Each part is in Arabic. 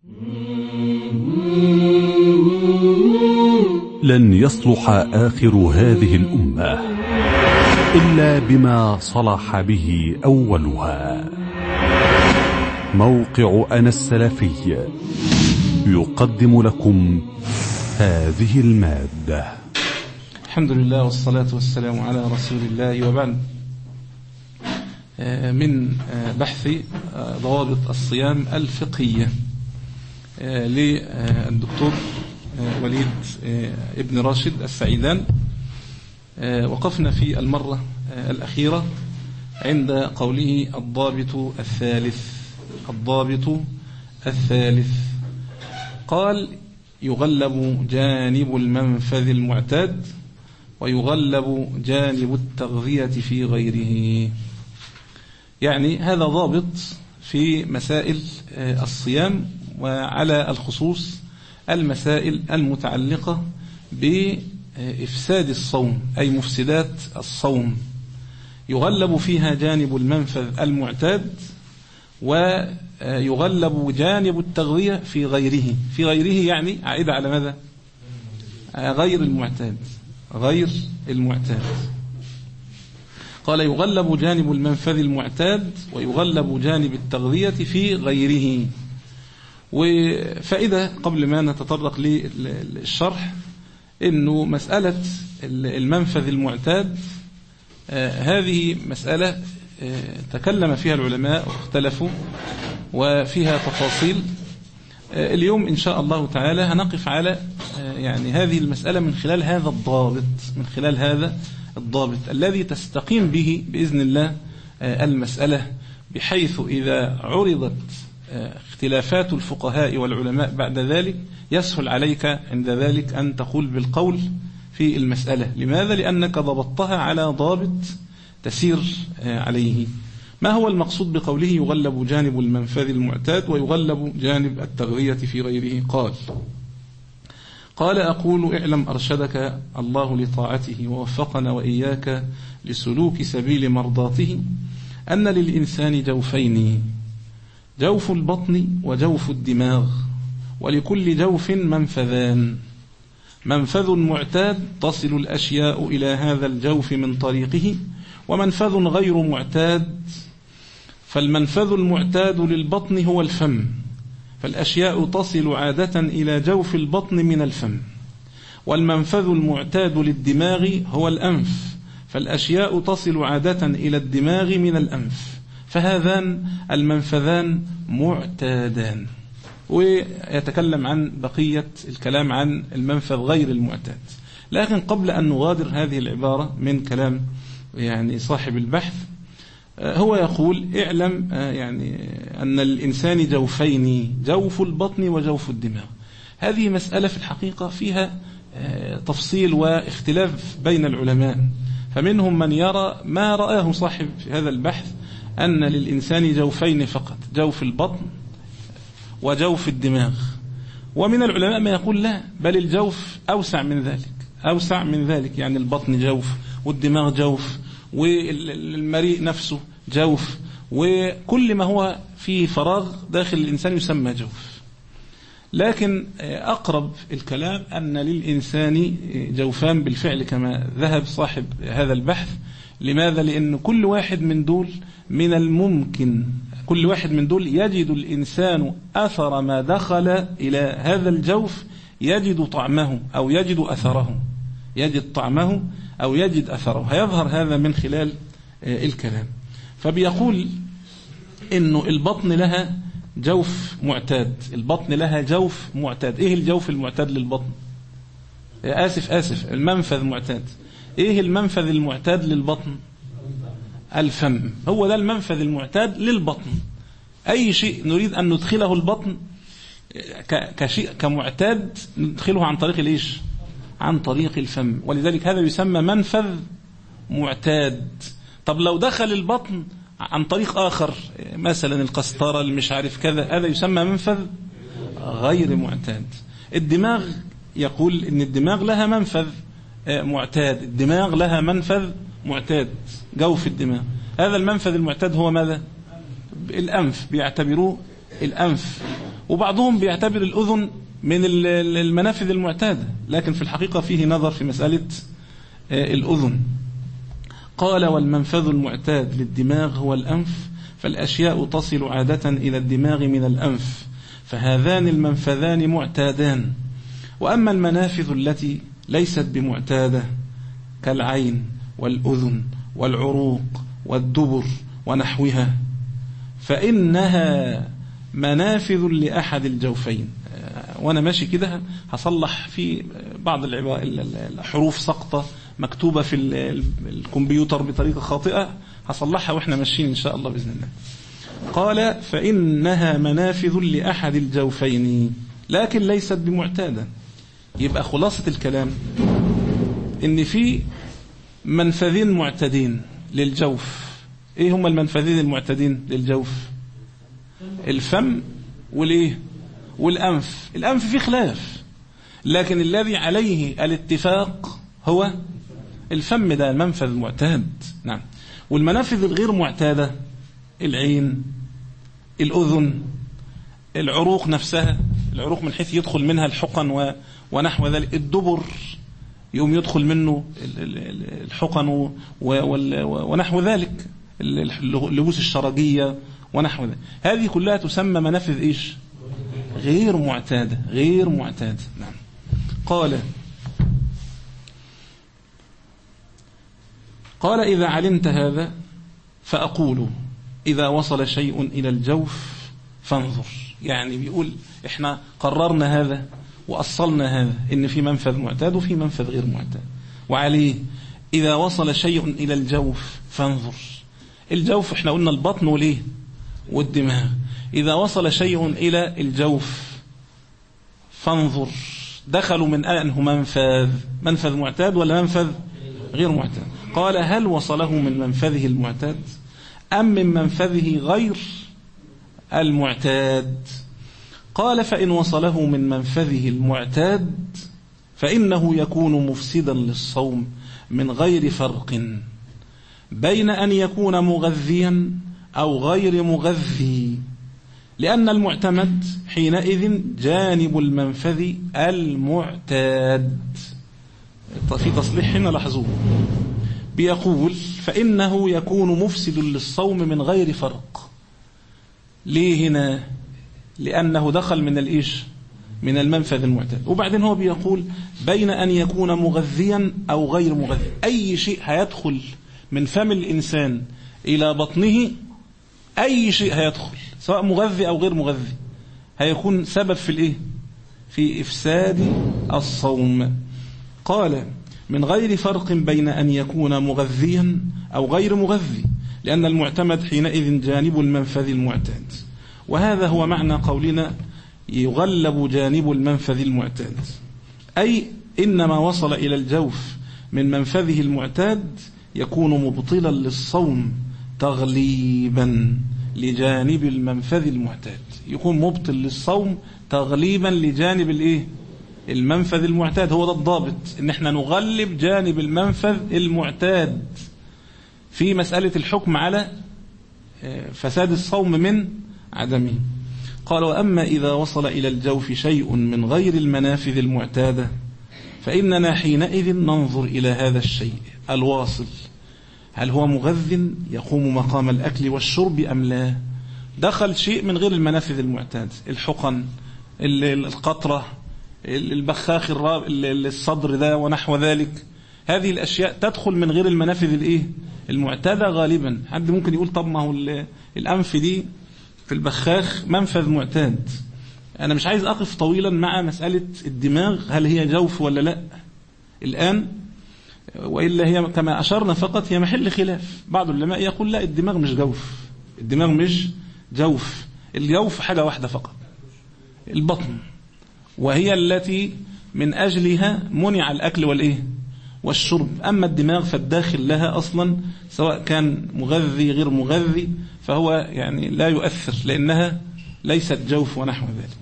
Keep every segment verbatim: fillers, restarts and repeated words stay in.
لن يصلح آخر هذه الأمة إلا بما صلح به أولها. موقع أنا السلفي يقدم لكم هذه المادة. الحمد لله والصلاة والسلام على رسول الله، وبعد. من بحث ضوابط الصيام الفقهية للدكتور وليد ابن راشد السعيدان. وقفنا في المرة الأخيرة عند قوله الضابط الثالث. الضابط الثالث قال: يغلب جانب المنفذ المعتاد، ويغلب جانب التغذية في غيره. يعني هذا ضابط في مسائل الصيام، وعلى الخصوص المسائل المتعلقة بإفساد الصوم، أي مفسدات الصوم. يغلب فيها جانب المنفذ المعتاد، ويغلب جانب التغذية في غيره. في غيره يعني عائدة على ماذا؟ غير المعتاد. غير المعتاد. قال: يغلب جانب المنفذ المعتاد، ويغلب جانب التغذية في غيره. وفائدة قبل ما نتطرق للشرح، إنه مسألة المنفذ المعتاد هذه مسألة تكلم فيها العلماء واختلفوا وفيها تفاصيل. اليوم إن شاء الله تعالى هنقف على يعني هذه المسألة من خلال هذا الضابط، من خلال هذا الضابط الذي تستقيم به بإذن الله المسألة، بحيث إذا عرضت اختلافات الفقهاء والعلماء بعد ذلك يسهل عليك عند ذلك أن تقول بالقول في المسألة. لماذا؟ لأنك ضبطتها على ضابط تسير عليه. ما هو المقصود بقوله يغلب جانب المنفذ المعتاد ويغلب جانب التغذية في غيره؟ قال قال أقول: اعلم أرشدك الله لطاعته، ووفقنا وإياك لسلوك سبيل مرضاته، أن للإنسان جوفين: جوف البطن وجوف الدماغ، ولكل جوف منفذان. منفذ معتاد تصل الأشياء إلى هذا الجوف من طريقه، ومنفذ غير معتاد. فالمنفذ المعتاد للبطن هو الفم، فالأشياء تصل عادة إلى جوف البطن من الفم. والمنفذ المعتاد للدماغ هو الأنف، فالأشياء تصل عادة إلى الدماغ من الأنف. فهذان المنفذان معتادان. ويتكلم عن بقية الكلام عن المنفذ غير المعتاد. لكن قبل أن نغادر هذه العبارة من كلام يعني صاحب البحث، هو يقول: اعلم يعني أن الإنسان جوفين: جوف البطن وجوف الدماغ. هذه مسألة في الحقيقة فيها تفصيل واختلاف بين العلماء، فمنهم من يرى ما رآه صاحب هذا البحث، أن للإنسان جوفين فقط: جوف البطن وجوف الدماغ. ومن العلماء ما يقول لا، بل الجوف أوسع من ذلك، أوسع من ذلك، يعني البطن جوف، والدماغ جوف، والمريء نفسه جوف، وكل ما هو في فراغ داخل الإنسان يسمى جوف. لكن أقرب الكلام أن للإنسان جوفان بالفعل كما ذهب صاحب هذا البحث. لماذا؟ لأن كل واحد من دول من الممكن، كل واحد من دول يجد الإنسان أثر ما دخل إلى هذا الجوف، يجد طعمه أو يجد أثره، يجد طعمه أو يجد أثره. هيظهر هذا من خلال الكلام. فبيقول إنه البطن لها جوف معتاد، البطن لها جوف معتاد. إيه الجوف المعتاد للبطن؟ آسف آسف المنفذ معتاد. إيه المنفذ المعتاد للبطن؟ الفم. هو ده المنفذ المعتاد للبطن. أي شيء نريد أن ندخله البطن كشيء كمعتاد ندخله عن طريق الإيش؟ عن طريق الفم. ولذلك هذا يسمى منفذ معتاد. طب لو دخل البطن عن طريق آخر، مثلا القسطرة المش عارف كذا، هذا يسمى منفذ غير معتاد. الدماغ يقول إن الدماغ لها منفذ معتاد، الدماغ لها منفذ معتاد، جوف الدماغ. هذا المنفذ المعتاد هو ماذا؟ الأنف، بيعتبروه الأنف. وبعضهم بيعتبر الأذن من المنافذ المعتادة، لكن في الحقيقة فيه نظر في مسألة الأذن. قال والمنفذ المعتاد للدماغ هو الأنف، فالأشياء تصل عادة إلى الدماغ من الأنف، فهذان المنفذان معتادان. وأما المنافذ التي ليست بمعتادة كالعين والأذن والعروق والدبر ونحوها فإنها منافذ لأحد الجوفين. وأنا ماشي كده هصلح في بعض الحروف سقطة مكتوبة في الكمبيوتر بطريقة خاطئة، هصلحها وإحنا ماشيين إن شاء الله بإذن الله. قال فإنها منافذ لأحد الجوفين لكن ليست بمعتادة. يبقى خلاصة الكلام إن في منفذين معتدين للجوف. إيه هم المنفذين المعتدين للجوف؟ الفم والإيه والأنف. الأنف فيه خلاف، لكن الذي عليه الاتفاق هو الفم، ده المنفذ المعتاد. نعم. والمنافذ الغير معتادة العين، الأذن، العروق نفسها، العروق من حيث يدخل منها الحقن ونحو ذلك، الدبر يوم يدخل منه الحقن ونحو ذلك، اللبوس الشرجية ونحو ذلك، هذه كلها تسمى منافذ إيش؟ غير معتادة. غير معتادة. نعم. قال قال إذا علمت هذا فأقول إذا وصل شيء إلى الجوف فانظر. يعني بيقول إحنا قررنا هذا وأصلنا هذا، إن في منفذ معتاد وفي منفذ غير معتاد، وعليه إذا وصل شيء إلى الجوف فانظر. الجوف إحنا قلنا البطن وليه والدماغ. إذا وصل شيء إلى الجوف فانظر، دخلوا من أنه منفذ منفذ معتاد ولا منفذ غير معتاد؟ قال هل وصله من منفذه المعتاد أم من منفذه غير المعتاد؟ قال فإن وصله من منفذه المعتاد فإنه يكون مفسدا للصوم من غير فرق بين أن يكون مغذيا أو غير مغذي، لأن المعتمد حينئذ جانب المنفذ المعتاد. في تصليح هنا لاحظوه، بيقول فإنه يكون مفسد للصوم من غير فرق. ليه هنا؟ لأنه دخل من الإيش؟ من المنفذ المعتاد. وبعدين هو بيقول بين أن يكون مغذيا أو غير مغذي، أي شيء هيدخل من فم الإنسان إلى بطنه، أي شيء هيدخل سواء مغذي أو غير مغذي هيكون سبب في الإيه؟ في إفساد الصوم. قال من غير فرق بين أن يكون مغذيا أو غير مغذي، لأن المعتمد حينئذ جانب المنفذ المعتاد. وهذا هو معنى قولنا يغلب جانب المنفذ المعتاد، أي إنما وصل إلى الجوف من منفذه المعتاد يكون مبطلا للصوم تغليبا لجانب المنفذ المعتاد، يكون مبطل للصوم تغليبا لجانب الايه؟ المنفذ المعتاد. هو ده الضابط، ان احنا نغلب جانب المنفذ المعتاد في مسألة الحكم على فساد الصوم من عدمه. قال وأما إذا وصل إلى الجوف شيء من غير المنافذ المعتادة فإننا حينئذ ننظر إلى هذا الشيء الواصل، هل هو مغذ يقوم مقام الأكل والشرب أم لا؟ دخل شيء من غير المنافذ المعتاد، الحقن، القطرة، البخاخ الراب، الصدر ده ونحو ذلك، هذه الأشياء تدخل من غير المنافذ الإيه؟ المعتادة غالبا. حد ممكن يقول طب ما هو الأنف دي في البخاخ منفذ معتاد. أنا مش عايز أقف طويلا مع مسألة الدماغ هل هي جوف ولا لا الآن، وإلا هي كما أشرنا فقط هي محل خلاف. بعض العلماء يقول لا، الدماغ مش جوف، الدماغ مش جوف، الجوف حاجة واحدة فقط، البطن، وهي التي من أجلها منع الأكل والإيه والشرب. أما الدماغ فالداخل لها أصلا سواء كان مغذي غير مغذي فهو يعني لا يؤثر، لأنها ليست جوف ونحو ذلك.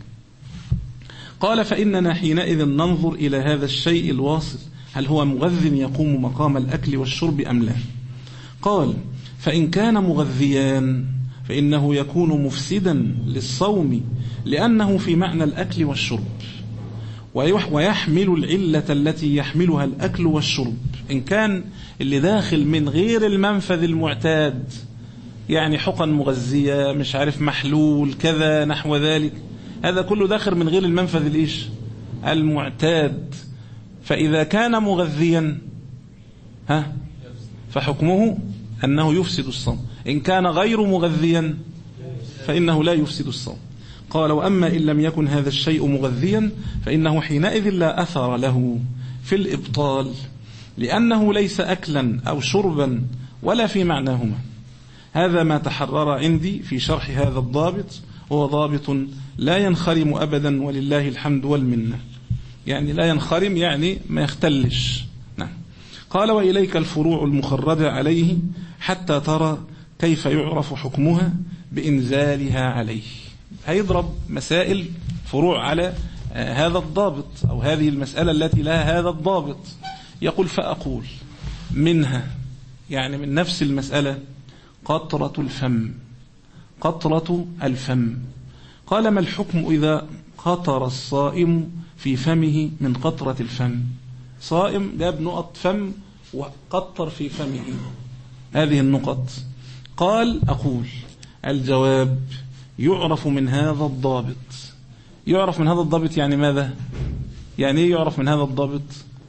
قال فإننا حينئذ ننظر إلى هذا الشيء الواصل، هل هو مغذ يقوم مقام الأكل والشرب أم لا؟ قال فإن كان مغذيان فإنه يكون مفسدا للصوم لأنه في معنى الأكل والشرب، ويحمل العلة التي يحملها الأكل والشرب. إن كان اللي داخل من غير المنفذ المعتاد، يعني حقن مغذية، مش عارف محلول كذا نحو ذلك، هذا كله داخل من غير المنفذ الإيش المعتاد، فإذا كان مغذيا ها فحكمه أنه يفسد الصوم. إن كان غير مغذيا فإنه لا يفسد الصوم. قال: وأما إن لم يكن هذا الشيء مغذيا فإنه حينئذ لا أثر له في الإبطال، لأنه ليس أكلا أو شربا ولا في معناهما. هذا ما تحرر عندي في شرح هذا الضابط، هو ضابط لا ينخرم أبدا ولله الحمد والمنة. يعني لا ينخرم يعني ما يختلش. نعم. قال: وإليك الفروع المخرجة عليه حتى ترى كيف يعرف حكمها بإنزالها عليه. هيضرب مسائل فروع على هذا الضابط أو هذه المسألة التي لها هذا الضابط. يقول: فأقول منها، يعني من نفس المسألة، قطرة الفم. قطرة الفم. قال: ما الحكم إذا قطر الصائم في فمه من قطرة الفم؟ صائم جاب نقط فم وقطر في فمه هذه النقط. قال: أقول الجواب: يعرف من هذا الضابط. يعرف من هذا الضابط يعني ماذا؟ يعني ايه يعرف من هذا الضابط؟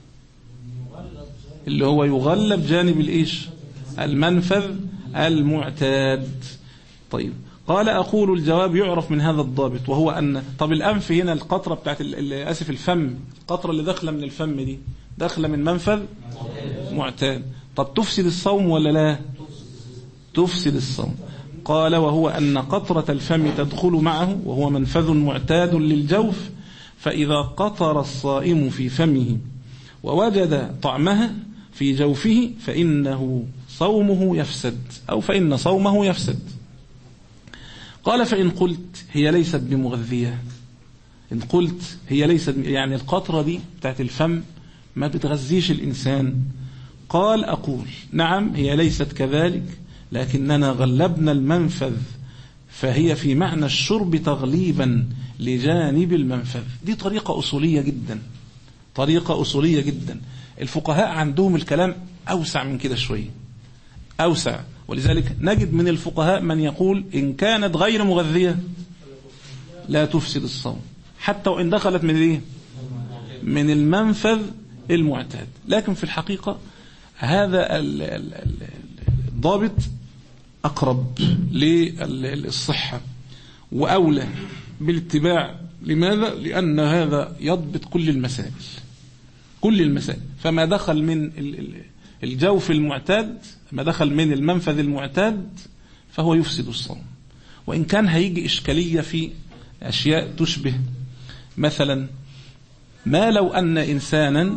اللي هو يغلب جانب الإيش المنفذ المعتاد. طيب، قال: أقول الجواب: يعرف من هذا الضابط، وهو أن طب الأنف هنا القطرة بتاعت أسف الفم، القطرة اللي داخلة من الفم دي داخلة من منفذ معتاد. طب تفسد الصوم ولا لا؟ تفسد الصوم. قال: وهو أن قطرة الفم تدخل معه، وهو منفذ معتاد للجوف، فإذا قطر الصائم في فمه ووجد طعمها في جوفه فإنه صومه يفسد، أو فإن صومه يفسد. قال: فإن قلت هي ليست بمغذية، إن قلت هي ليست، يعني القطرة دي بتاعت الفم ما بتغذيش الإنسان. قال: أقول نعم هي ليست كذلك، لكننا غلبنا المنفذ، فهي في معنى الشرب تغليبا لجانب المنفذ. دي طريقة أصولية جدا، طريقة أصولية جدا. الفقهاء عندهم الكلام أوسع من كده شوية، أوسع. ولذلك نجد من الفقهاء من يقول إن كانت غير مغذية لا تفسد الصوم، حتى وإن دخلت من إيه؟ من المنفذ المعتاد. لكن في الحقيقة هذا الضابط أقرب للصحة وأولى بالاتباع. لماذا؟ لأن هذا يضبط كل المسائل، كل المسائل. فما دخل من الجوف المعتاد، ما دخل من المنفذ المعتاد، فهو يفسد الصوم. وإن كان هيجي إشكالية في أشياء تشبه، مثلا ما لو أن إنسانا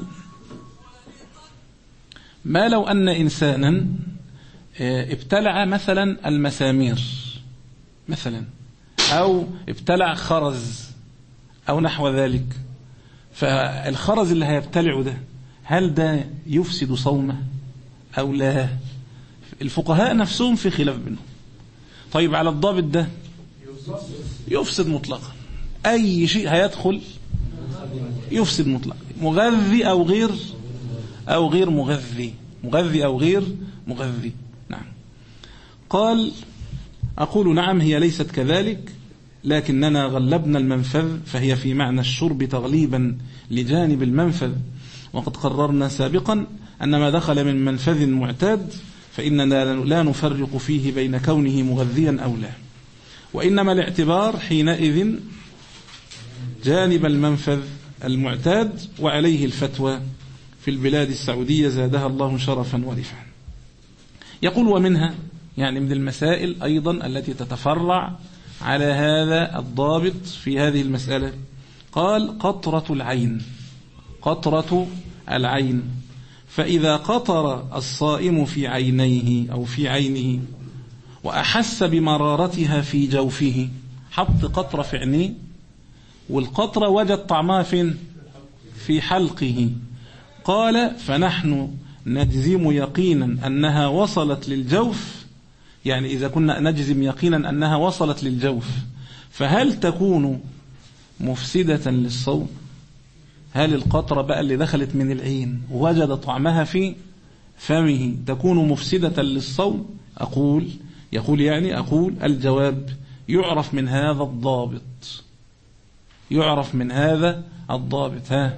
ما لو أن إنسانا ابتلع مثلا المسامير مثلا، أو ابتلع خرز أو نحو ذلك، فالخرز اللي هيبتلعه ده هل ده يفسد صومه أو لا؟ الفقهاء نفسهم في خلاف بينهم. طيب على الضابط ده يفسد مطلقا، أي شيء هيدخل يفسد مطلقا، مغذي أو غير أو غير مغذي، مغذي أو غير مغذي. نعم. قال: أقول نعم هي ليست كذلك، لكننا غلبنا المنفذ، فهي في معنى الشرب تغليبا لجانب المنفذ. وقد قررنا سابقا أن ما دخل من منفذ معتاد فإننا لا نفرق فيه بين كونه مغذيا أو لا، وإنما الاعتبار حينئذ جانب المنفذ المعتاد، وعليه الفتوى في البلاد السعودية زادها الله شرفا ورفعا. يقول: ومنها، يعني من المسائل أيضا التي تتفرع على هذا الضابط في هذه المسألة، قال: قطرة العين. قطرة العين، فإذا قطر الصائم في عينيه أو في عينه وأحس بمرارتها في جوفه، حط قطرة في عينيه والقطرة وجد طعمها فين؟ في حلقه. قال: فنحن نجزم يقينا أنها وصلت للجوف، يعني إذا كنا نجزم يقينا أنها وصلت للجوف، فهل تكون مفسدة للصوم؟ هل القطرة بقى اللي دخلت من العين ووجد طعمها في فمه تكون مفسدة للصوم؟ أقول يقول يعني أقول الجواب يعرف من هذا الضابط، يعرف من هذا الضابط. ها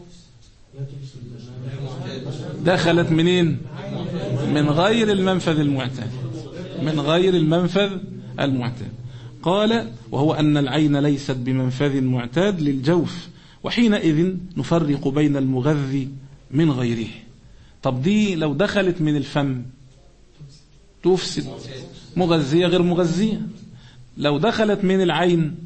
دخلت منين؟ من غير المنفذ المعتاد، من غير المنفذ المعتاد. قال وهو أن العين ليست بمنفذ معتاد للجوف، وحينئذ نفرق بين المغذي من غيره. طب دي لو دخلت من الفم تفسد، مغذية غير مغذية. لو دخلت من العين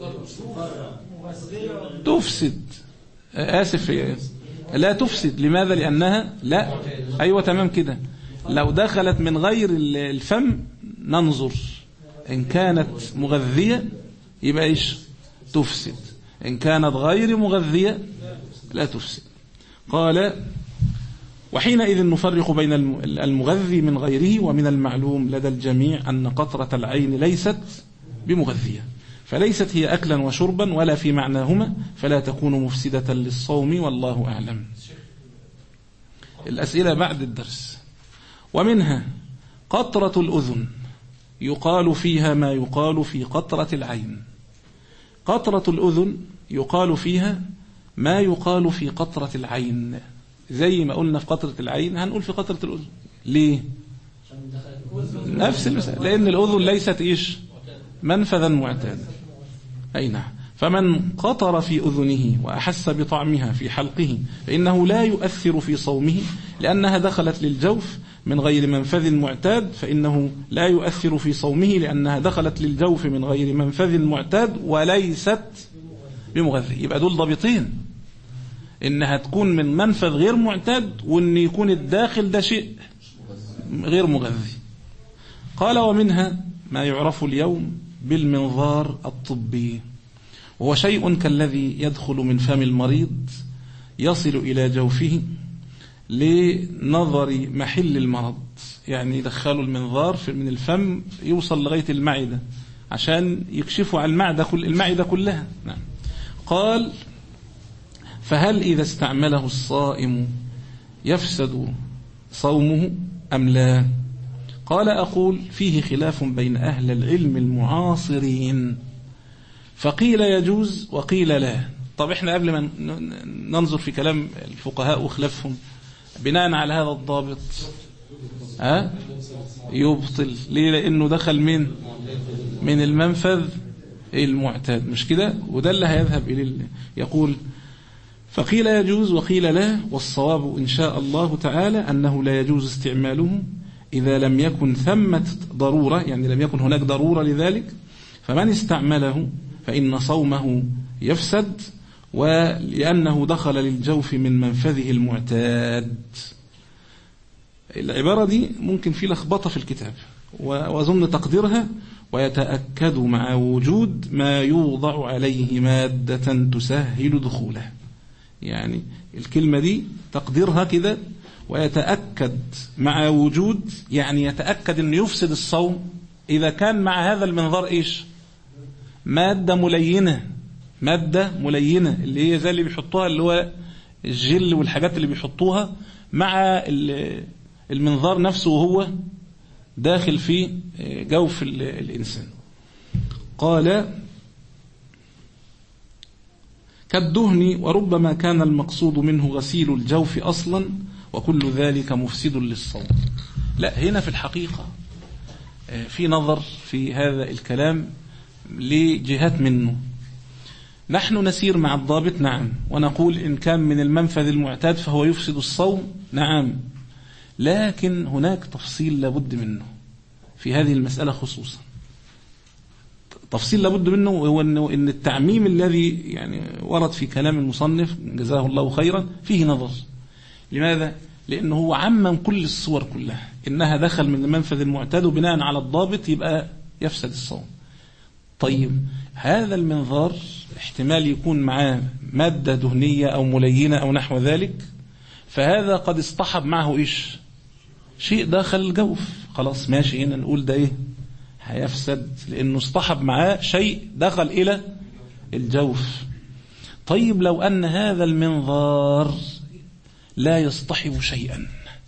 تفسد، آسف لا تفسد. لماذا؟ لأنها لا أيوة تمام كده. لو دخلت من غير الفم ننظر إن كانت مغذية يبقى إيش؟ تفسد. إن كانت غير مغذية لا تفسد. قال وحينئذ نفرق بين المغذي من غيره، ومن المعلوم لدى الجميع أن قطرة العين ليست بمغذية، فليست هي أكلا وشربا ولا في معناهما، فلا تكون مفسدة للصوم، والله أعلم. الأسئلة بعد الدرس. ومنها قطرة الأذن يقال فيها ما يقال في قطرة العين. قطرة الأذن يقال فيها ما يقال في قطرة العين، زي ما قلنا في قطرة العين هنقول في قطرة الأذن. ليه؟ نفس المسألة، لأن الأذن ليست إيش؟ منفذا معتادا. أي نعم. فمن قطر في أذنه وأحس بطعمها في حلقه فإنه لا يؤثر في صومه، لأنها دخلت للجوف من غير منفذ معتاد، فإنه لا يؤثر في صومه لأنها دخلت للجوف من غير منفذ معتاد وليست بمغذي. يبقى دول ضابطين، إنها تكون من منفذ غير معتاد، وإن يكون الداخل ده شيء غير مغذي. قال ومنها ما يعرف اليوم بالمنظار الطبي، وهو شيء كالذي يدخل من فم المريض يصل إلى جوفه لنظر محل المرض، يعني يدخلوا المنظار من الفم يوصل لغاية المعدة عشان يكشفوا على المعدة كل المعدة كلها. نعم. قال فهل إذا استعمله الصائم يفسد صومه أم لا؟ قال أقول فيه خلاف بين أهل العلم المعاصرين، فقيل يجوز وقيل لا. طب احنا قبل ما ننظر في كلام الفقهاء وخلافهم بناء على هذا الضابط ها يبطل. ليه؟ لأنه دخل من من المنفذ المعتاد، مش كده؟ وده اللي هيذهب إليه. يقول فقيل يجوز وقيل لا، والصواب إن شاء الله تعالى أنه لا يجوز استعماله إذا لم يكن ثمة ضرورة، يعني لم يكن هناك ضرورة لذلك، فمن استعمله فإن صومه يفسد، ولأنه دخل للجوف من منفذه المعتاد. العبارة دي ممكن في لخبطة في الكتاب، وأظن تقديرها ويتأكد مع وجود ما يوضع عليه مادة تسهل دخوله. يعني الكلمة دي تقديرها كده ويتأكد مع وجود، يعني يتأكد أنه يفسد الصوم إذا كان مع هذا المنظار إيش؟ مادة ملينة، مادة ملينة اللي هي زي اللي بيحطوها، اللي هو الجل والحاجات اللي بيحطوها مع المنظار نفسه وهو داخل في جوف الإنسان. قال كالدهن، وربما كان المقصود منه غسيل الجوف أصلا، وكل ذلك مفسد للصوم. لا، هنا في الحقيقة في نظر في هذا الكلام لجهات منه. نحن نسير مع الضابط نعم، ونقول إن كان من المنفذ المعتاد فهو يفسد الصوم نعم، لكن هناك تفصيل لابد منه في هذه المسألة خصوصا. تفصيل لابد منه هو إن التعميم الذي يعني ورد في كلام المصنف جزاه الله خيرا فيه نظر. لماذا؟ لأنه هو عمم كل الصور كلها إنها دخل من المنفذ المعتاد، وبناء على الضابط يبقى يفسد الصوم. طيب هذا المنظار احتمال يكون معاه مادة دهنية أو ملينة أو نحو ذلك، فهذا قد اصطحب معه إيش؟ شيء داخل الجوف. خلاص ماشي، هنا نقول ده إيه؟ هيفسد لأنه اصطحب معاه شيء دخل إلى الجوف. طيب لو أن هذا المنظار لا يصطحب شيئا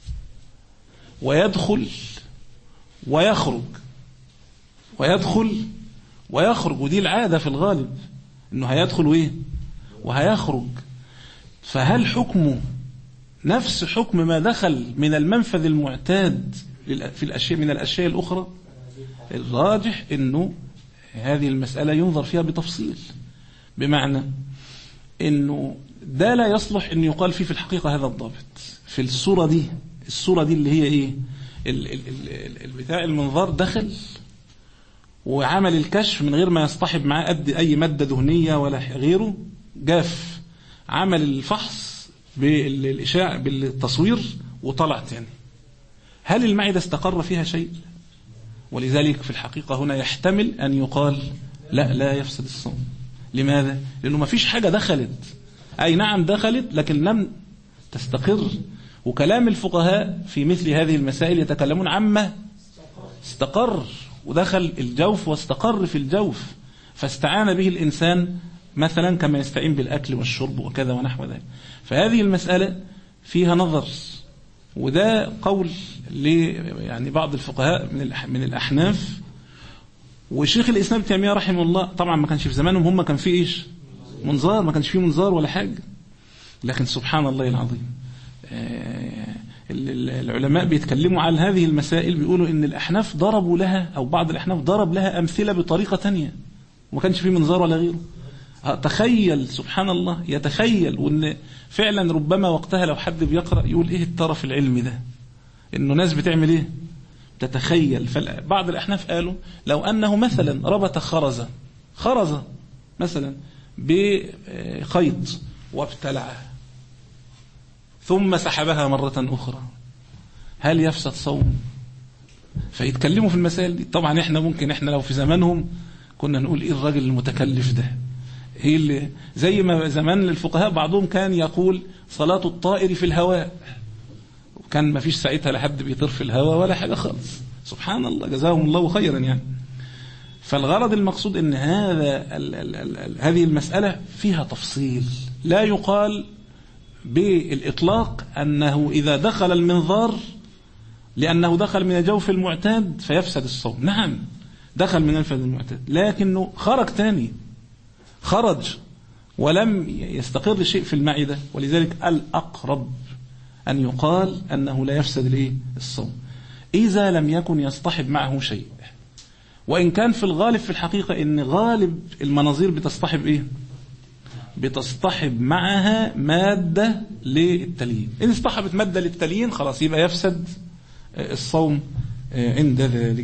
ويدخل ويخرج ويدخل ويخرج، ودي العادة في الغالب إنه هيدخل وإيه وهيخرج، فهل حكمه نفس حكم ما دخل من المنفذ المعتاد في الأشياء من الأشياء الأخرى؟ الراجح إنه هذه المسألة ينظر فيها بتفصيل، بمعنى إنه ده لا يصلح إن يقال فيه في الحقيقة هذا الضابط في الصورة دي. الصورة دي اللي هي إيه؟ البتاع المنظار دخل وعمل الكشف من غير ما يصطحب معاه قد أي مادة دهنية ولا غيره، جاف عمل الفحص بالإشاعة بالتصوير وطلع تاني. هل المعدة استقر فيها شيء؟ ولذلك في الحقيقة هنا يحتمل أن يقال لا لا يفسد الصوم. لماذا؟ لأنه ما فيش حاجة دخلت، أي نعم دخلت لكن لم تستقر. وكلام الفقهاء في مثل هذه المسائل يتكلمون عما استقر ودخل الجوف واستقر في الجوف، فاستعان به الإنسان مثلا كما يستعين بالأكل والشرب وكذا ونحو ذلك. فهذه المسألة فيها نظر، وده قول يعني بعض الفقهاء من من الأحناف. والشيخ الإسلام ابن تيمية رحمه الله طبعا ما كانش في زمانهم هم كان فيه إيش منظار، ما كانش فيه منظار ولا حاجة، لكن سبحان الله العظيم العلماء بيتكلموا عن هذه المسائل بيقولوا إن الأحناف ضربوا لها، أو بعض الأحناف ضرب لها أمثلة بطريقة تانية وما كانش فيه منظار ولا غيره. تخيل سبحان الله، يتخيل وإن فعلا ربما وقتها لو حد بيقرأ يقول إيه الطرف العلمي ده، إنه ناس بتعمل إيه تتخيل. فبعض الأحناف قالوا لو أنه مثلا ربط خرزة خرزة مثلا بخيط وابتلعها ثم سحبها مرة أخرى، هل يفسد صوم؟ فيتكلموا في المسائل دي. طبعا إحنا ممكن إحنا لو في زمانهم كنا نقول إيه الراجل المتكلف ده، هي اللي زي ما زمان الفقهاء بعضهم كان يقول صلاة الطائر في الهواء، وكان ما فيش ساعتها لحد بيطير في الهواء ولا حاجة خالص، سبحان الله جزاهم الله خيرا يعني. فالغرض المقصود ان هذا ال ال ال ال هذه المسألة فيها تفصيل، لا يقال بالإطلاق أنه إذا دخل المنظار لأنه دخل من جوف المعتاد فيفسد الصوم. نعم دخل من منفذ المعتاد لكنه خرج تاني، خرج ولم يستقر شيء في المعدة، ولذلك الأقرب أن يقال أنه لا يفسد الإيه الصوم إذا لم يكن يصطحب معه شيء. وإن كان في الغالب في الحقيقة إن غالب المناظير بتصطحب إيه بتصطحب معها مادة للتليين. إن اصطحبت مادة للتليين خلاص يبقى يفسد الصوم عند ذلك.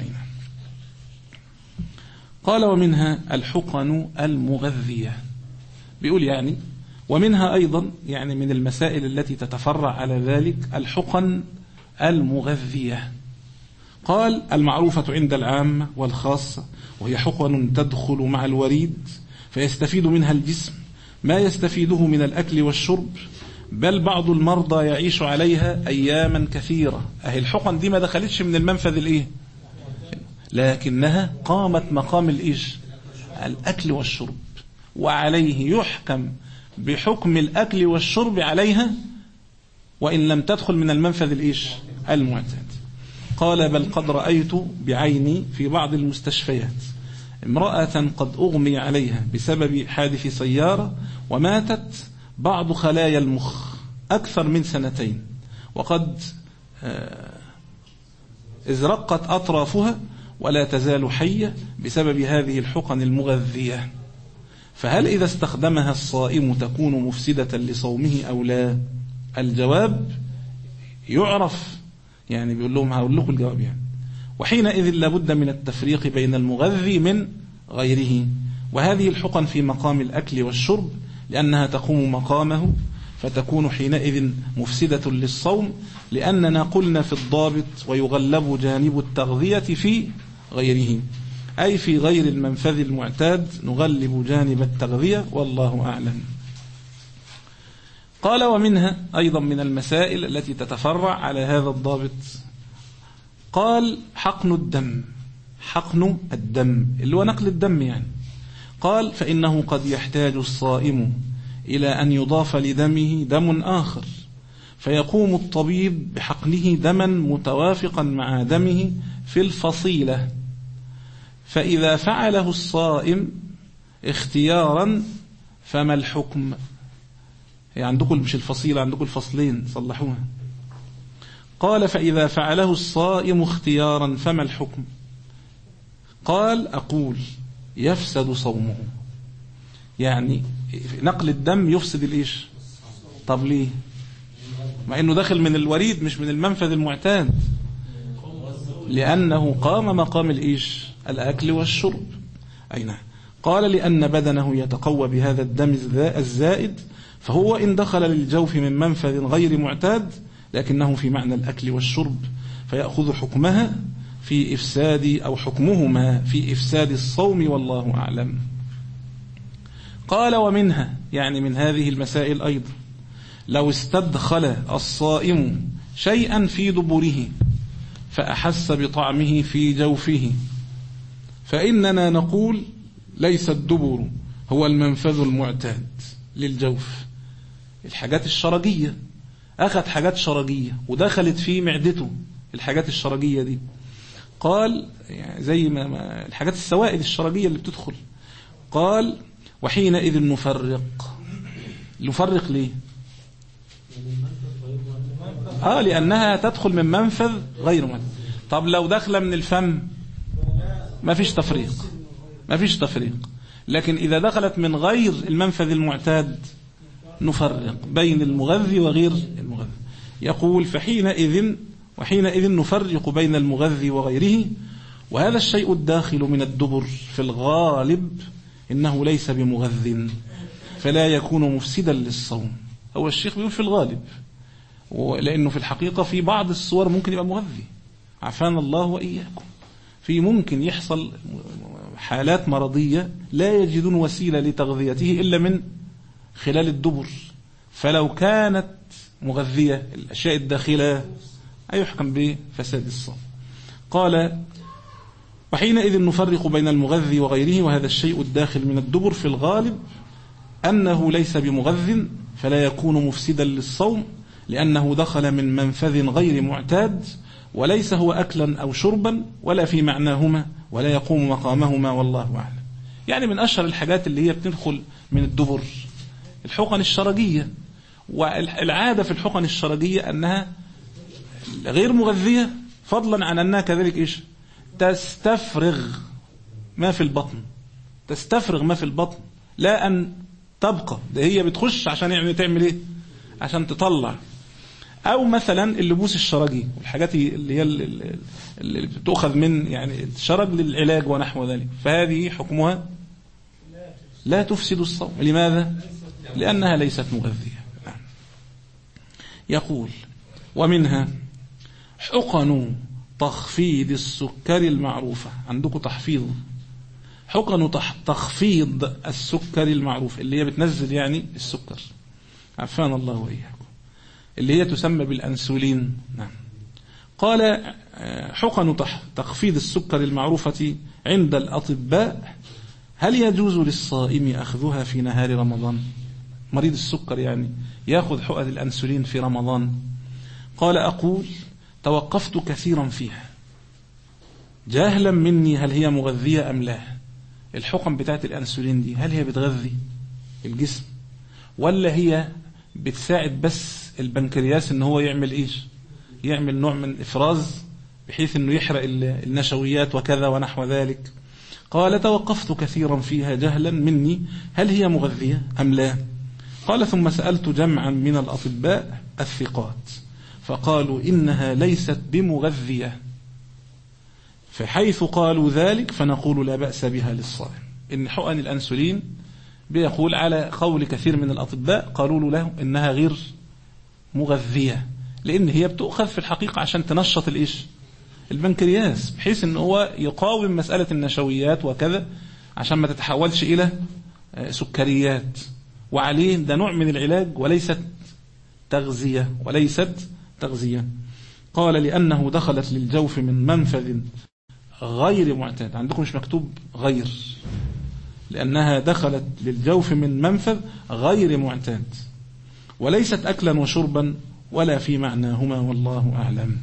قال ومنها الحقن المغذية، بيقول يعني ومنها أيضا يعني من المسائل التي تتفرع على ذلك الحقن المغذية. قال المعروفة عند العامة والخاصة، وهي حقن تدخل مع الوريد فيستفيد منها الجسم ما يستفيده من الأكل والشرب، بل بعض المرضى يعيش عليها أياما كثيرة. أهي الحقن دي ما دخلتش من المنفذ الإيه لكنها قامت مقام الإيش الأكل والشرب، وعليه يحكم بحكم الأكل والشرب عليها وإن لم تدخل من المنفذ الإيش المعتاد. قال بل قد رأيت بعيني في بعض المستشفيات امرأة قد أغمي عليها بسبب حادث سيارة وماتت بعض خلايا المخ أكثر من سنتين، وقد ازرقت أطرافها ولا تزال حية بسبب هذه الحقن المغذية، فهل إذا استخدمها الصائم تكون مفسدة لصومه أو لا؟ الجواب يعرف، يعني بيقول لهم هقول لكم الجواب يعني. وحينئذ لابد من التفريق بين المغذي من غيره، وهذه الحقن في مقام الأكل والشرب لأنها تقوم مقامه، فتكون حينئذ مفسدة للصوم، لأننا قلنا في الضابط ويغلب جانب التغذية في غيره، أي في غير المنفذ المعتاد نغلب جانب التغذية والله أعلم. قال ومنها أيضا من المسائل التي تتفرع على هذا الضابط، قال حقن الدم. حقن الدم اللي هو نقل الدم يعني. قال فإنه قد يحتاج الصائم إلى أن يضاف لدمه دم آخر، فيقوم الطبيب بحقنه دما متوافقا مع دمه في الفصيلة، فإذا فعله الصائم اختيارا فما الحكم؟ يعني عندكم مش الفصيلة، عندكم الفصلين، صلحوها. قال فإذا فعله الصائم اختيارا فما الحكم؟ قال أقول يفسد صومه. يعني نقل الدم يفسد الإيش؟ طب ليه؟ مع أنه داخل من الوريد مش من المنفذ المعتاد، لأنه قام مقام الإيش؟ الأكل والشرب. أي نعم. قال لأن بدنه يتقوى بهذا الدم الزائد، فهو إن دخل للجوف من منفذ غير معتاد لكنه في معنى الأكل والشرب، فيأخذ حكمها في إفساد أو حكمهما في إفساد الصوم، والله أعلم. قال ومنها، يعني من هذه المسائل أيضا، لو استدخل الصائم شيئا في دبره فأحس بطعمه في جوفه، فإننا نقول ليس الدبر هو المنفذ المعتاد للجوف. الحاجات الشرجية، أخذ حاجات شرجية ودخلت في معدته الحاجات الشرجية دي، قال يعني زي ما, ما الحاجات السوائل الشرجية اللي بتدخل، قال وحينئذ نفرق. نفرق ليه؟ آه لأنها تدخل من منفذ غير معتاد. طب لو دخل من الفم ما فيش تفريق، ما فيش تفريق. لكن إذا دخلت من غير المنفذ المعتاد نفرق بين المغذي وغير المغذي. يقول فحينئذ وحينئذ نفرق بين المغذي وغيره، وهذا الشيء الداخل من الدبر في الغالب إنه ليس بمغذ فلا يكون مفسدا للصوم. هو الشيخ بيقول في الغالب، لأنه في الحقيقة في بعض الصور ممكن يبقى مغذي، عافانا الله وإياكم. في ممكن يحصل حالات مرضية لا يجدون وسيلة لتغذيته إلا من خلال الدبر، فلو كانت مغذية الأشياء الداخلة أيحكم بفساد الصوم. قال وحينئذ نفرق بين المغذي وغيره، وهذا الشيء الداخل من الدبر في الغالب أنه ليس بمغذ فلا يكون مفسدا للصوم، لأنه دخل من منفذ غير معتاد، وليس هو أكلا أو شربا ولا في معناهما ولا يقوم مقامهما، والله أعلم. يعني من أشهر الحاجات اللي هي بتدخل من الدبر الحقن الشرجية، والعادة في الحقن الشرجية أنها غير مغذية، فضلا عن أنها كذلك إيش؟ تستفرغ ما في البطن، تستفرغ ما في البطن لا أن تبقى. ده هي بتخش عشان يعني تعمل إيه؟ عشان تطلع. أو مثلا اللبوس الشرجي والحاجات اللي هي اللي بتأخذ من يعني الشرج للعلاج ونحو ذلك، فهذه حكمها لا تفسد الصوم. لماذا؟ لأنها ليست مغذية. يقول ومنها حقن تخفيض السكر المعروفة. عندكم تحفيظ، حقن تخفيض السكر المعروف اللي هي بتنزل يعني السكر، عفانا الله وإياكم، اللي هي تسمى بالأنسولين. نعم. قال حقن تخفيض السكر المعروفة عند الأطباء هل يجوز للصائم أخذها في نهار رمضان؟ مريض السكر يعني يأخذ حقن الأنسولين في رمضان. قال أقول توقفت كثيرا فيها جاهلا مني هل هي مغذية أم لا. الحقن بتاعت الأنسولين دي هل هي بتغذي الجسم ولا هي بتساعد بس البنكرياس ان هو يعمل ايش؟ يعمل نوع من افراز بحيث انه يحرق النشويات وكذا ونحو ذلك. قال توقفت كثيرا فيها جهلا مني هل هي مغذية ام لا. قال ثم سألت جمعا من الأطباء الثقات فقالوا إنها ليست بمغذية، فحيث قالوا ذلك فنقول لا بأس بها للصائم. إن حقن الأنسولين بيقول على قول كثير من الأطباء قالوا له إنها غير مغذية، لأن هي بتؤخذ في الحقيقة عشان تنشط الإيش؟ البنكرياس، بحيث إن هو يقاوم مسألة النشويات وكذا عشان ما تتحولش إلى سكريات، وعليه ده نوع من العلاج وليست تغذية وليست تغذية. قال لأنه دخلت للجوف من منفذ غير معتاد. عندكم مش مكتوب غير، لأنها دخلت للجوف من منفذ غير معتاد، وليست أكلا وشربا ولا في معناهما، والله أعلم.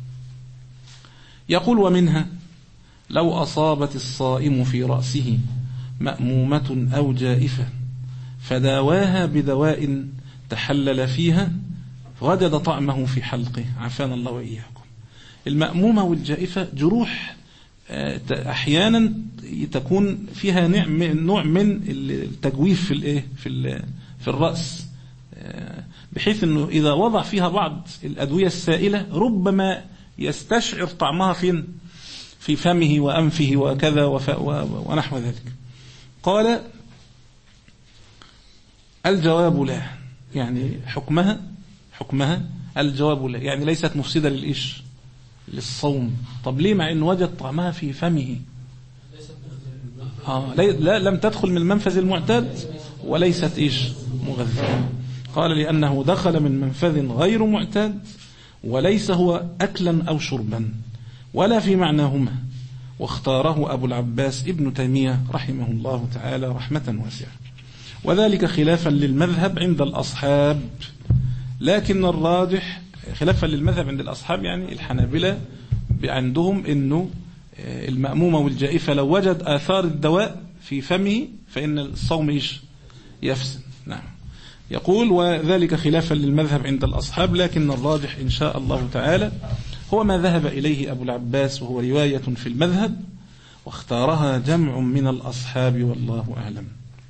يقول: ومنها لو أصابت الصائم في رأسه مأمومة أو جائفة فداواها بدواء تحلل فيها وجد طعمه في حلقه، عافانا الله وإياكم. المأمومة والجائفة جروح أحيانا تكون فيها نوع من التجويف في الايه في في الرأس، بحيث انه اذا وضع فيها بعض الأدوية السائلة ربما يستشعر طعمها فين في فمه وأنفه وكذا ونحو ذلك. قال: الجواب لا، يعني حكمها حكمها الجواب لا، يعني ليست مفسدة للإيش للصوم. طب ليه؟ مع أن وجد طعمها في فمه. آه لا لم تدخل من المنفذ المعتاد وليست إيش مغذية. قال: لأنه دخل من منفذ غير معتاد وليس هو أكلا أو شربا ولا في معناهما. واختاره أبو العباس ابن تيمية رحمه الله تعالى رحمة واسعة، وذلك خلافا للمذهب عند الأصحاب. لكن الراجح خلافا للمذهب عند الأصحاب، يعني الحنابلة عندهم أنه المأمومة والجائفة لو وجد آثار الدواء في فمه فإن الصوم يفسد. نعم. يقول: وذلك خلافا للمذهب عند الأصحاب، لكن الراجح إن شاء الله تعالى هو ما ذهب إليه أبو العباس، وهو رواية في المذهب واختارها جمع من الأصحاب، والله أعلم.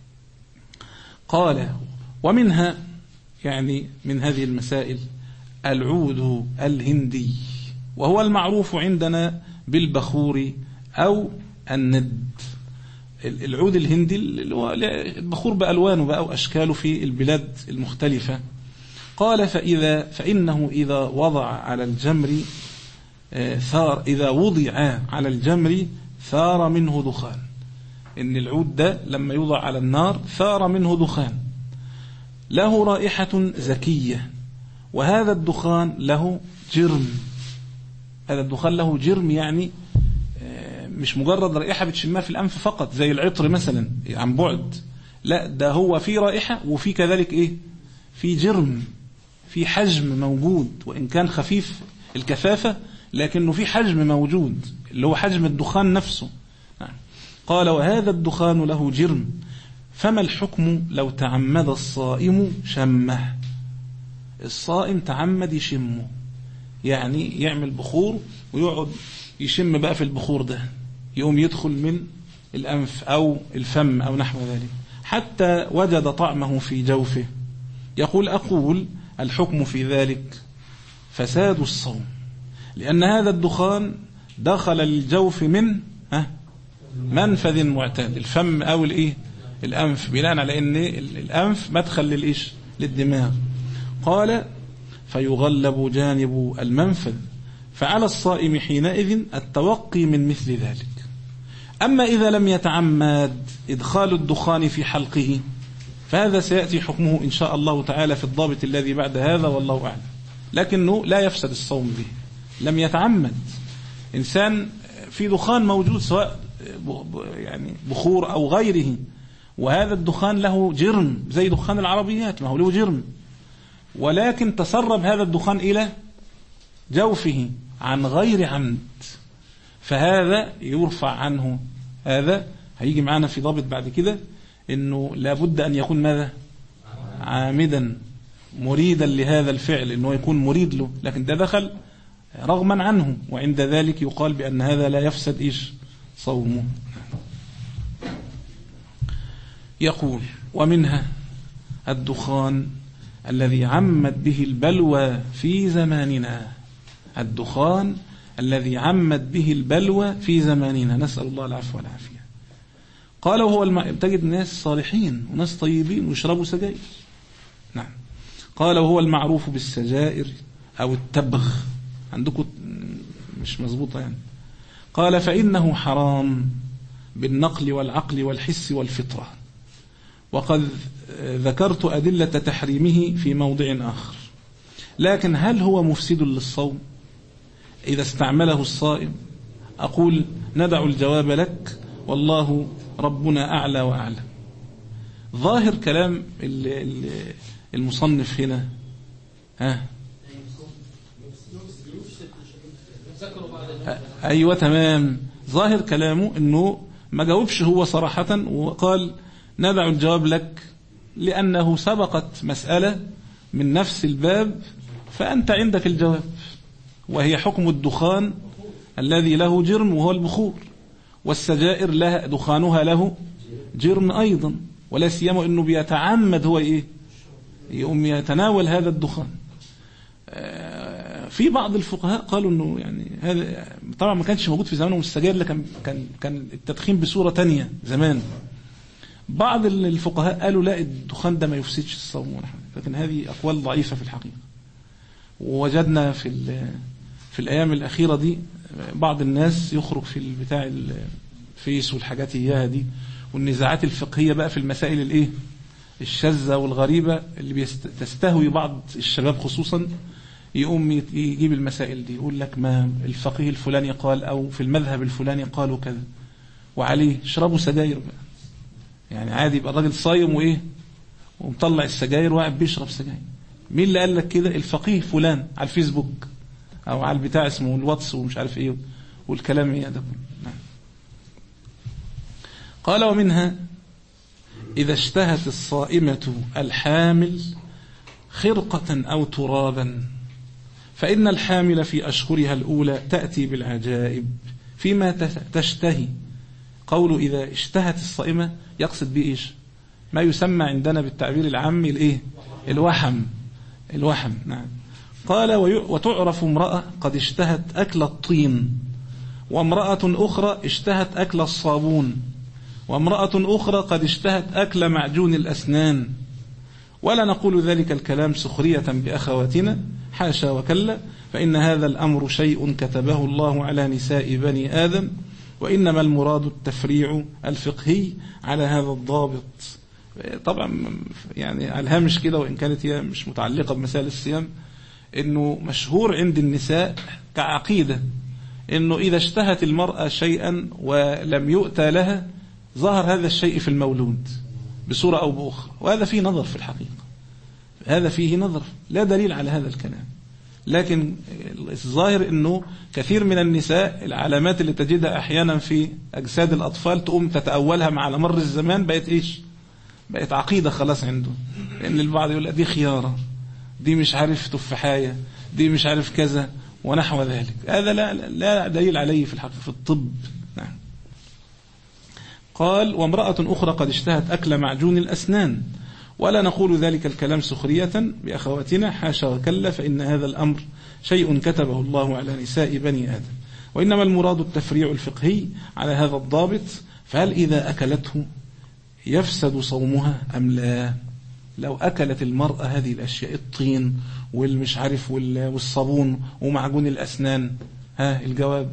قال: ومنها، يعني من هذه المسائل، العود الهندي، وهو المعروف عندنا بالبخور أو الند. العود الهندي البخور بألوانه بقى وأشكاله في البلاد المختلفة. قال: فإذا فإنه إذا وضع على الجمر ثار إذا وضع على الجمر ثار منه دخان. إن العود ده لما يوضع على النار ثار منه دخان له رائحة زكية، وهذا الدخان له جرم. هذا الدخان له جرم، يعني مش مجرد رائحة بتشمها في الأنف فقط زي العطر مثلا عن بعد، لا، ده هو في رائحة وفي كذلك إيه في جرم، في حجم موجود، وإن كان خفيف الكثافة لكنه في حجم موجود اللي هو حجم الدخان نفسه. قال: وهذا الدخان له جرم، فما الحكم لو تعمد الصائم شمه؟ الصائم تعمد يشمه، يعني يعمل بخور ويقعد يشم بقى في البخور ده، يقوم يدخل من الأنف أو الفم أو نحو ذلك حتى وجد طعمه في جوفه. يقول: أقول الحكم في ذلك فساد الصوم، لأن هذا الدخان دخل الجوف من منفذ معتاد، الفم أو الإيه الأنف، بناء على أن الأنف مدخل للإيش للدماغ. قال: فيغلب جانب المنفذ، فعلى الصائم حينئذ التوقي من مثل ذلك. أما إذا لم يتعمد إدخال الدخان في حلقه فهذا سيأتي حكمه إن شاء الله تعالى في الضابط الذي بعد هذا، والله أعلم، لكنه لا يفسد الصوم به. لم يتعمد إنسان في دخان موجود سواء يعني بخور أو غيره، وهذا الدخان له جرم زي دخان العربيات، ما هو له جرم، ولكن تسرب هذا الدخان إلى جوفه عن غير عمد، فهذا يرفع عنه. هذا هيجي معنا في ضابط بعد كده، إنه لابد أن يكون ماذا عامدا مريدا لهذا الفعل، إنه يكون مريد له، لكن ده دخل رغما عنه، وعند ذلك يقال بأن هذا لا يفسد إيش صومه. يقول: ومنها الدخان الذي عمت به البلوى في زماننا. الدخان الذي عمت به البلوى في زماننا، نسأل الله العفو والعافية. قال: وهو الم... تجد ناس صالحين وناس طيبين ويشربوا سجائر. نعم. قال: وهو المعروف بالسجائر أو التبغ، عندكم مش مظبوطة يعني. قال: فإنه حرام بالنقل والعقل والحس والفطرة، وقد ذكرت أدلة تحريمه في موضع آخر. لكن هل هو مفسد للصوم إذا استعمله الصائم؟ أقول: ندع الجواب لك والله ربنا أعلى وأعلم. ظاهر كلام المصنف هنا ها أيوة تمام، ظاهر كلامه أنه ما جاوبش هو صراحة وقال ندع الجواب لك لأنه سبقت مسألة من نفس الباب فأنت عندك الجواب، وهي حكم الدخان الذي له جرم وهو البخور، والسجائر لها دخانها له جرم أيضا، ولا سيما أنه بيتعمد هو إيه يقوم يتناول هذا الدخان. في بعض الفقهاء قالوا أنه يعني هذا طبعا ما كانش موجود في زمانهم السجائر، لكن كان كان التدخين بصورة تانية زمان. بعض الفقهاء قالوا لا الدخان ده ما يفسدش الصوم، لكن هذه أقوال ضعيفة في الحقيقة. ووجدنا في في الأيام الأخيرة دي بعض الناس يخرج في البتاع الفيس والحاجات إياها دي، والنزاعات الفقهية بقى في المسائل الإيه الشاذة والغريبة اللي بيستهوي بعض الشباب خصوصا، يقوم يجيب المسائل دي يقول لك ما الفقيه الفلاني قال أو في المذهب الفلاني قالوا كذا، وعليه اشربوا سجاير بقى. يعني عادي يبقى الراجل صايم وإيه ومطلع السجاير وقاعد بيشرب سجاير. مين اللي قال لك كده؟ الفقيه فلان على الفيسبوك أو على البتاع اسمه الواتس ومش عارف إيه والكلام إيه ده. نعم. قال ومنها إذا اشتهت الصائمة الحامل خرقة أو ترابا فإن الحامل في أشهرها الأولى تأتي بالعجائب فيما تشتهي. قوله إذا اشتهت الصائمة يقصد بإيش؟ ما يسمى عندنا بالتعبير العامي الإيه؟ الوحم. الوحم نعم. قال وتعرف امرأة قد اشتهت أكل الطين، وامرأة أخرى اشتهت أكل الصابون، وامرأة أخرى قد اشتهت أكل معجون الأسنان. ولا نقول ذلك الكلام سخرية بأخواتنا، حاشا وكلا، فإن هذا الأمر شيء كتبه الله على نساء بني آدم، وإنما المراد التفريع الفقهي على هذا الضابط. طبعا يعني على الهامش كده، وإن كانت هي مش متعلقة بمسائل الصيام، إنه مشهور عند النساء كعقيدة إنه إذا اشتهت المرأة شيئا ولم يؤتى لها ظهر هذا الشيء في المولود بصورة أو بأخرى، وهذا فيه نظر في الحقيقة، هذا فيه نظر لا دليل على هذا الكلام. لكن الظاهر أنه كثير من النساء العلامات اللي تجدها أحيانا في أجساد الأطفال تقوم تتأولها مع مر الزمان بقت إيش؟ بقت عقيدة خلاص عنده، لأن البعض يقول دي خيارة، دي مش عارف تفاحية، دي مش عارف كذا ونحو ذلك. هذا لا, لا دليل عليه في الحقيقة في الطب. نعم. قال وامرأة أخرى قد اشتهت أكل معجون الأسنان، ولا نقول ذلك الكلام سخرية بأخواتنا، حاشا وكلا، فإن هذا الأمر شيء كتبه الله على نساء بني آدم، وإنما المراد التفريع الفقهي على هذا الضابط. فهل إذا أكلته يفسد صومها أم لا؟ لو أكلت المرأة هذه الأشياء الطين والمش عارف والصابون ومعجون الأسنان، ها الجواب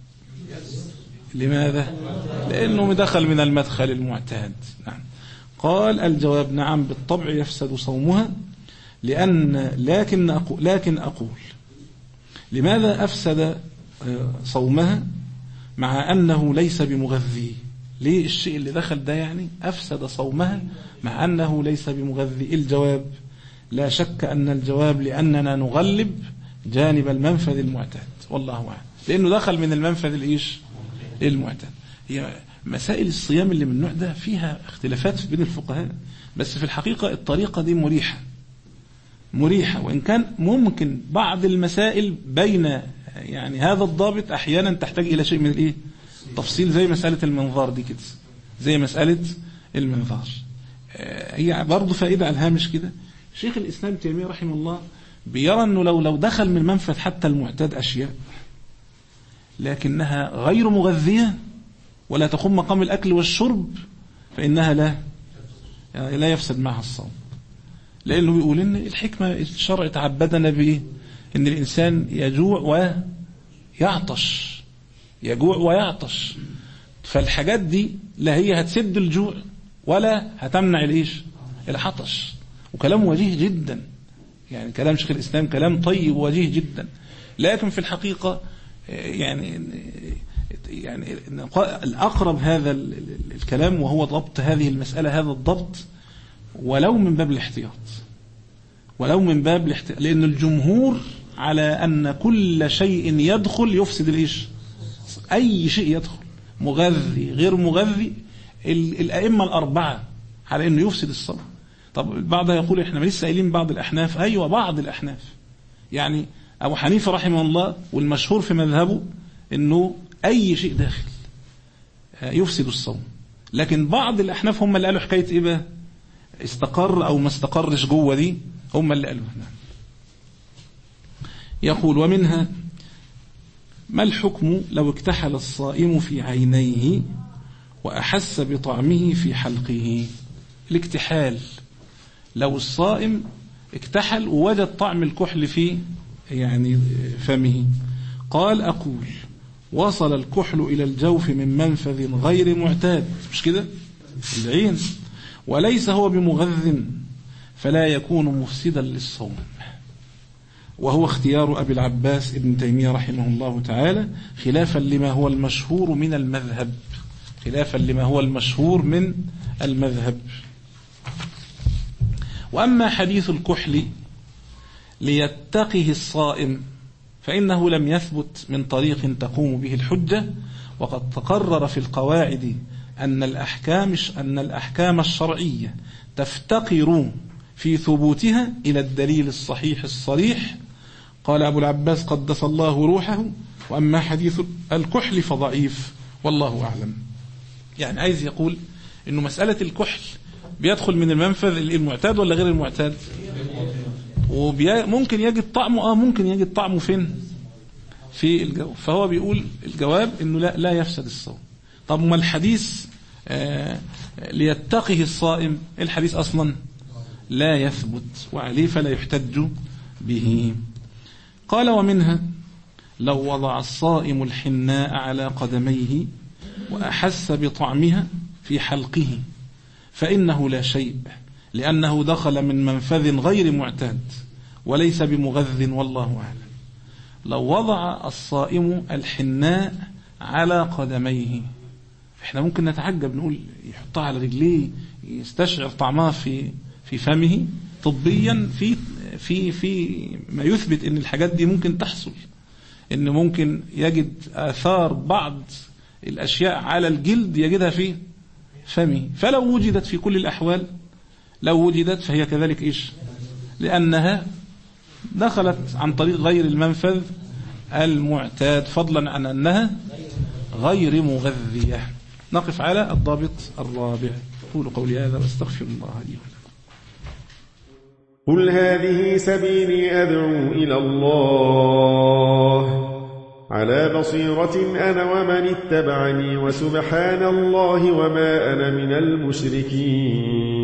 لماذا؟ لأنه مدخل من المدخل المعتاد. نعم. قال الجواب نعم بالطبع يفسد صومها، لأن لكن أقول, لكن أقول لماذا أفسد صومها مع أنه ليس بمغذي؟ ليه الشيء اللي دخل ده يعني أفسد صومها مع أنه ليس بمغذي؟ الجواب لا شك أن الجواب لأننا نغلب جانب المنفذ المعتاد، والله أعلم، لأنه دخل من المنفذ الإيش المعتاد. هي مسائل الصيام اللي من النوع ده فيها اختلافات بين الفقهاء، بس في الحقيقة الطريقة دي مريحة مريحة وإن كان ممكن بعض المسائل بين يعني هذا الضابط أحيانا تحتاج إلى شيء من الإيه تفصيل، زي مسألة المنظار دي كده، زي مسألة المنظار. هي برضو فائدة على الهامش كده. شيخ الإسلام تيمية رحمه الله بيرى أنه لو لو دخل من المنفذ حتى المعتاد أشياء لكنها غير مغذية ولا تقوم مقام الأكل والشرب فإنها لا يعني لا يفسد معها الصوم، لأنه بيقول إن الحكمة الشرع تعبدنا بإيه؟ إن الإنسان يجوع ويعطش، يجوع ويعطش، فالحاجات دي لا هي هتسد الجوع ولا هتمنع الإيش العطش. وكلام وجيه جدا، يعني كلام شيخ الإسلام كلام طيب وجيه جدا، لكن في الحقيقة يعني يعني الأقرب هذا الكلام وهو ضبط هذه المسألة، هذا الضبط ولو من باب الاحتياط، ولو من باب الاحتياط، لأن الجمهور على أن كل شيء يدخل يفسد الإيش، أي شيء يدخل مغذي غير مغذي، الأئمة الأربعة على أنه يفسد الصوم. طب البعض يقول إحنا ما لسه قايلين بعض الأحناف، أيوة بعض الأحناف، يعني أبو حنيفة رحمه الله والمشهور في مذهبه أنه أي شيء داخل يفسد الصوم، لكن بعض الأحناف هم اللي قالوا حكاية إيه بقى، استقر أو ما استقرش جوه دي، هم اللي قالوا هنا. يقول ومنها ما الحكم لو اكتحل الصائم في عينيه وأحس بطعمه في حلقه. الاكتحال لو الصائم اكتحل ووجد طعم الكحل في يعني فمه، قال أقول وصل الكحل إلى الجوف من منفذ غير معتاد، مش كده العين، وليس هو بمغذ، فلا يكون مفسدا للصوم. وهو اختيار أبي العباس ابن تيمية رحمه الله تعالى، خلافا لما هو المشهور من المذهب، خلافا لما هو المشهور من المذهب. وأما حديث الكحل ليتقه الصائم فإنه لم يثبت من طريق تقوم به الحجة، وقد تقرر في القواعد أن الأحكام أن الأحكام الشرعية تفتقر في ثبوتها إلى الدليل الصحيح الصريح. قال أبو العباس قدس الله روحه وأما حديث الكحل فضعيف والله أعلم. يعني عايز يقول إنه مسألة الكحل بيدخل من المنفذ المعتاد ولا غير المعتاد، وممكن يجد طعمه آه ممكن يجد طعمه فين في الجو، فهو بيقول الجواب إنه لا لا يفسد الصوم. طب ما الحديث آه ليتقه الصائم، الحديث أصلا لا يثبت وعليه فلا يحتج به. قال ومنها لو وضع الصائم الحناء على قدميه وأحس بطعمها في حلقه فإنه لا شيء، لأنه دخل من منفذ غير معتاد وليس بمغذ والله أعلم. لو وضع الصائم الحناء على قدميه، احنا ممكن نتعجب نقول يحطها على رجليه يستشعر طعمها في في فمه، طبيا في في في ما يثبت ان الحاجات دي ممكن تحصل، ان ممكن يجد آثار بعض الأشياء على الجلد يجدها في فمه، فلو وجدت في كل الأحوال لو وجدت فهي كذلك إيش، لأنها دخلت عن طريق غير المنفذ المعتاد، فضلا عن أنها غير مغذية. نقف على الضابط الرابع. أقول قولي هذا واستغفر الله لي ولكم. قل هذه سبيلي أدعو إلى الله على بصيرة أنا ومن اتبعني، وسبحان الله وما أنا من المشركين.